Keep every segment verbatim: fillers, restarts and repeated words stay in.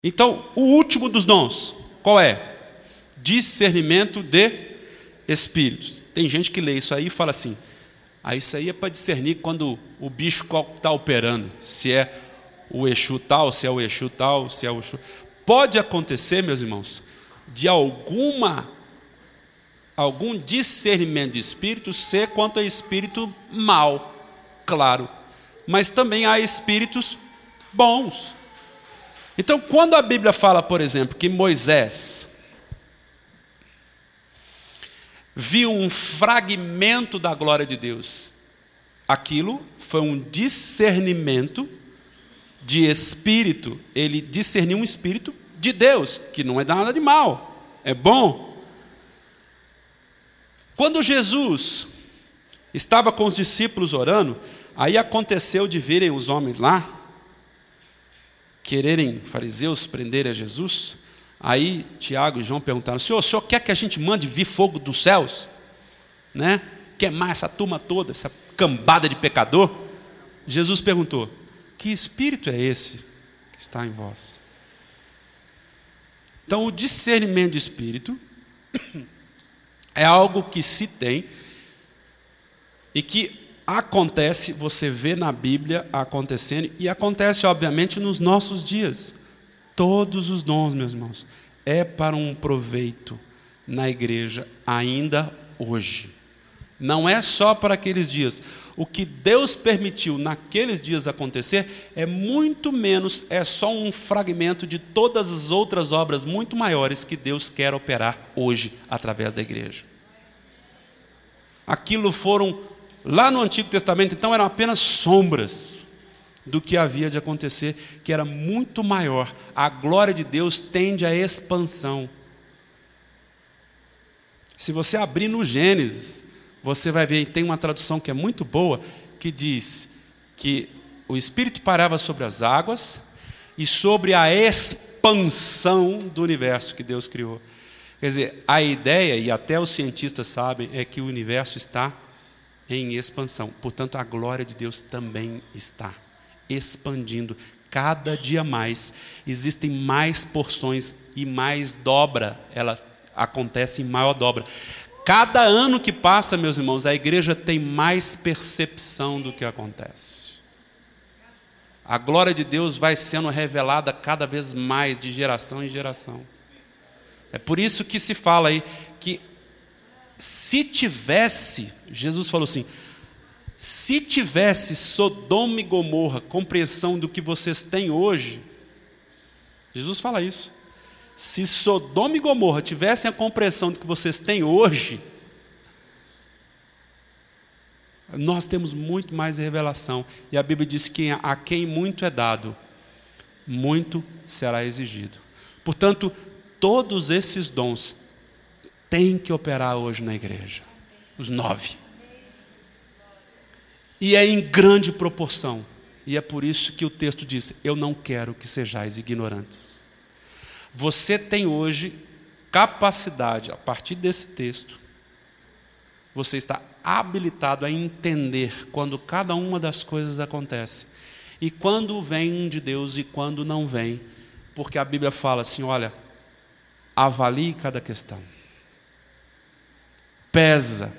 Então, o último dos dons, qual é? Discernimento de espíritos. Tem gente que lê isso aí e fala assim, ah, isso aí é para discernir quando o bicho está operando, se é o Exu tal, se é o Exu tal, se é o Exu... Pode acontecer, meus irmãos, de alguma, algum discernimento de espírito ser quanto a espírito mau, claro. Mas também há espíritos bons. Então, quando a Bíblia fala, por exemplo, que Moisés viu um fragmento da glória de Deus, aquilo foi um discernimento de espírito. Ele discerniu um espírito de Deus, que não é nada de mal, é bom. Quando Jesus estava com os discípulos orando, aí aconteceu de virem os homens lá, quererem, fariseus, prenderem a Jesus. Aí Tiago e João perguntaram, Senhor, o Senhor quer que a gente mande vir fogo dos céus? Né? Queimar essa turma toda, essa cambada de pecador? Jesus perguntou, que espírito é esse que está em vós? Então, o discernimento de espírito é algo que se tem e que acontece, você vê na Bíblia acontecendo, e acontece, obviamente, nos nossos dias. Todos os dons, meus irmãos, é para um proveito na igreja ainda hoje. Não é só para aqueles dias. O que Deus permitiu naqueles dias acontecer é muito menos, é só um fragmento de todas as outras obras muito maiores que Deus quer operar hoje através da igreja. Aquilo foram, lá no Antigo Testamento, então, eram apenas sombras do que havia de acontecer, que era muito maior. A glória de Deus tende à expansão. Se você abrir no Gênesis, você vai ver, tem uma tradução que é muito boa, que diz que o Espírito parava sobre as águas e sobre a expansão do universo que Deus criou. Quer dizer, a ideia, e até os cientistas sabem, é que o universo está em expansão. Portanto, a glória de Deus também está expandindo. Cada dia mais, existem mais porções e mais dobra, ela acontece em maior dobra. Cada ano que passa, meus irmãos, a igreja tem mais percepção do que acontece. A glória de Deus vai sendo revelada cada vez mais, de geração em geração. É por isso que se fala aí que se tivesse, Jesus falou assim, se tivesse Sodoma e Gomorra compreensão do que vocês têm hoje, Jesus fala isso. Se Sodoma e Gomorra tivessem a compreensão do que vocês têm hoje, nós temos muito mais revelação. E a Bíblia diz que a quem muito é dado, muito será exigido. Portanto, todos esses dons têm que operar hoje na igreja. Os nove. E é em grande proporção. E é por isso que o texto diz, eu não quero que sejais ignorantes. Você tem hoje capacidade, a partir desse texto, você está habilitado a entender quando cada uma das coisas acontece. E quando vem de Deus e quando não vem. Porque a Bíblia fala assim, olha, avalie cada questão. Pesa.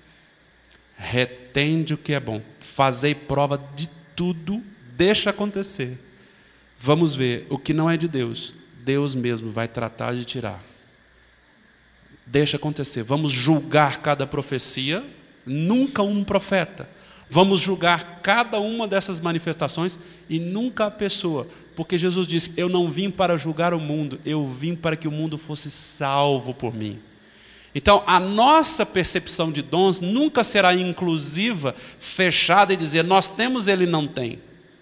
Retende o que é bom. Fazei prova de tudo, deixa acontecer. Vamos ver, o que não é de Deus, Deus mesmo vai tratar de tirar. Deixa acontecer. Vamos julgar cada profecia, nunca um profeta. Vamos julgar cada uma dessas manifestações e nunca a pessoa. Porque Jesus disse, eu não vim para julgar o mundo, eu vim para que o mundo fosse salvo por mim. Então, a nossa percepção de dons nunca será inclusiva, fechada e dizer, nós temos, ele não tem.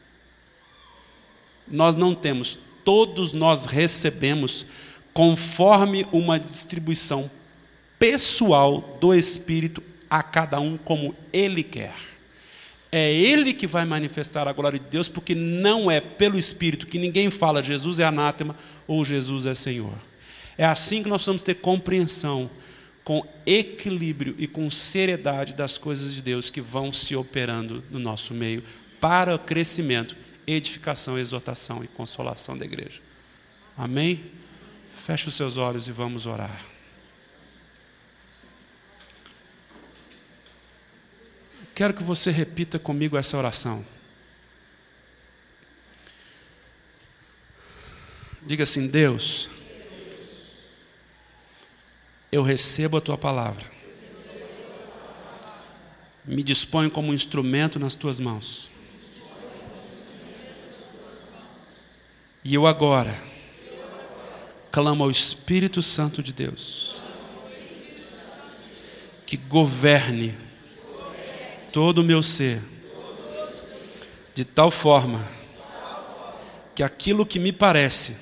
Nós não temos. Todos nós recebemos conforme uma distribuição pessoal do Espírito a cada um como Ele quer. É Ele que vai manifestar a glória de Deus, porque não é pelo Espírito que ninguém fala Jesus é anátema ou Jesus é Senhor. É assim que nós precisamos ter compreensão, com equilíbrio e com seriedade das coisas de Deus que vão se operando no nosso meio para o crescimento, edificação, exortação e consolação da igreja. Amém? Feche os seus olhos e vamos orar. Quero que você repita comigo essa oração. Diga assim: Deus, eu recebo a tua palavra. Me disponho como um instrumento nas tuas mãos. E eu agora clamo ao Espírito Santo de Deus que governe todo o meu ser de tal forma que aquilo que me parece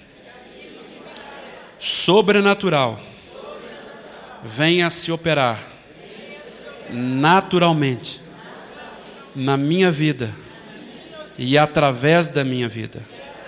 sobrenatural venha a se operar naturalmente na minha vida e através da minha vida.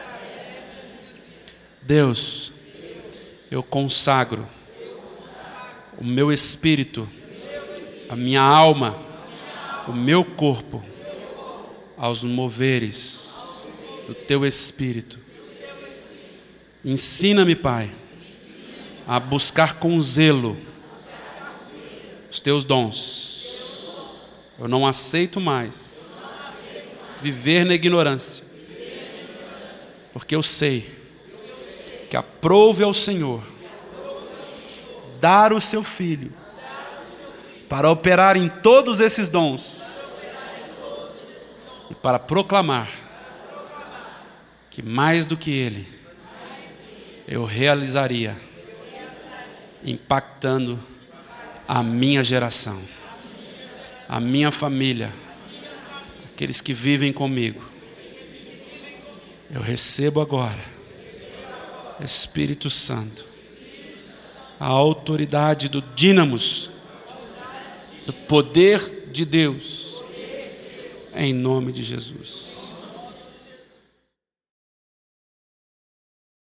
Deus, eu consagro o meu espírito, a minha alma, o meu corpo aos moveres do teu Espírito. Ensina-me, Pai, a buscar com zelo os teus dons. Eu não aceito mais viver na ignorância, porque eu sei que aprove ao Senhor dar o seu Filho para operar em todos esses dons e para proclamar que mais do que Ele eu realizaria, impactando a minha geração, a minha família, aqueles que vivem comigo. Eu recebo agora, Espírito Santo, a autoridade do dínamos, do poder de Deus, em nome de Jesus.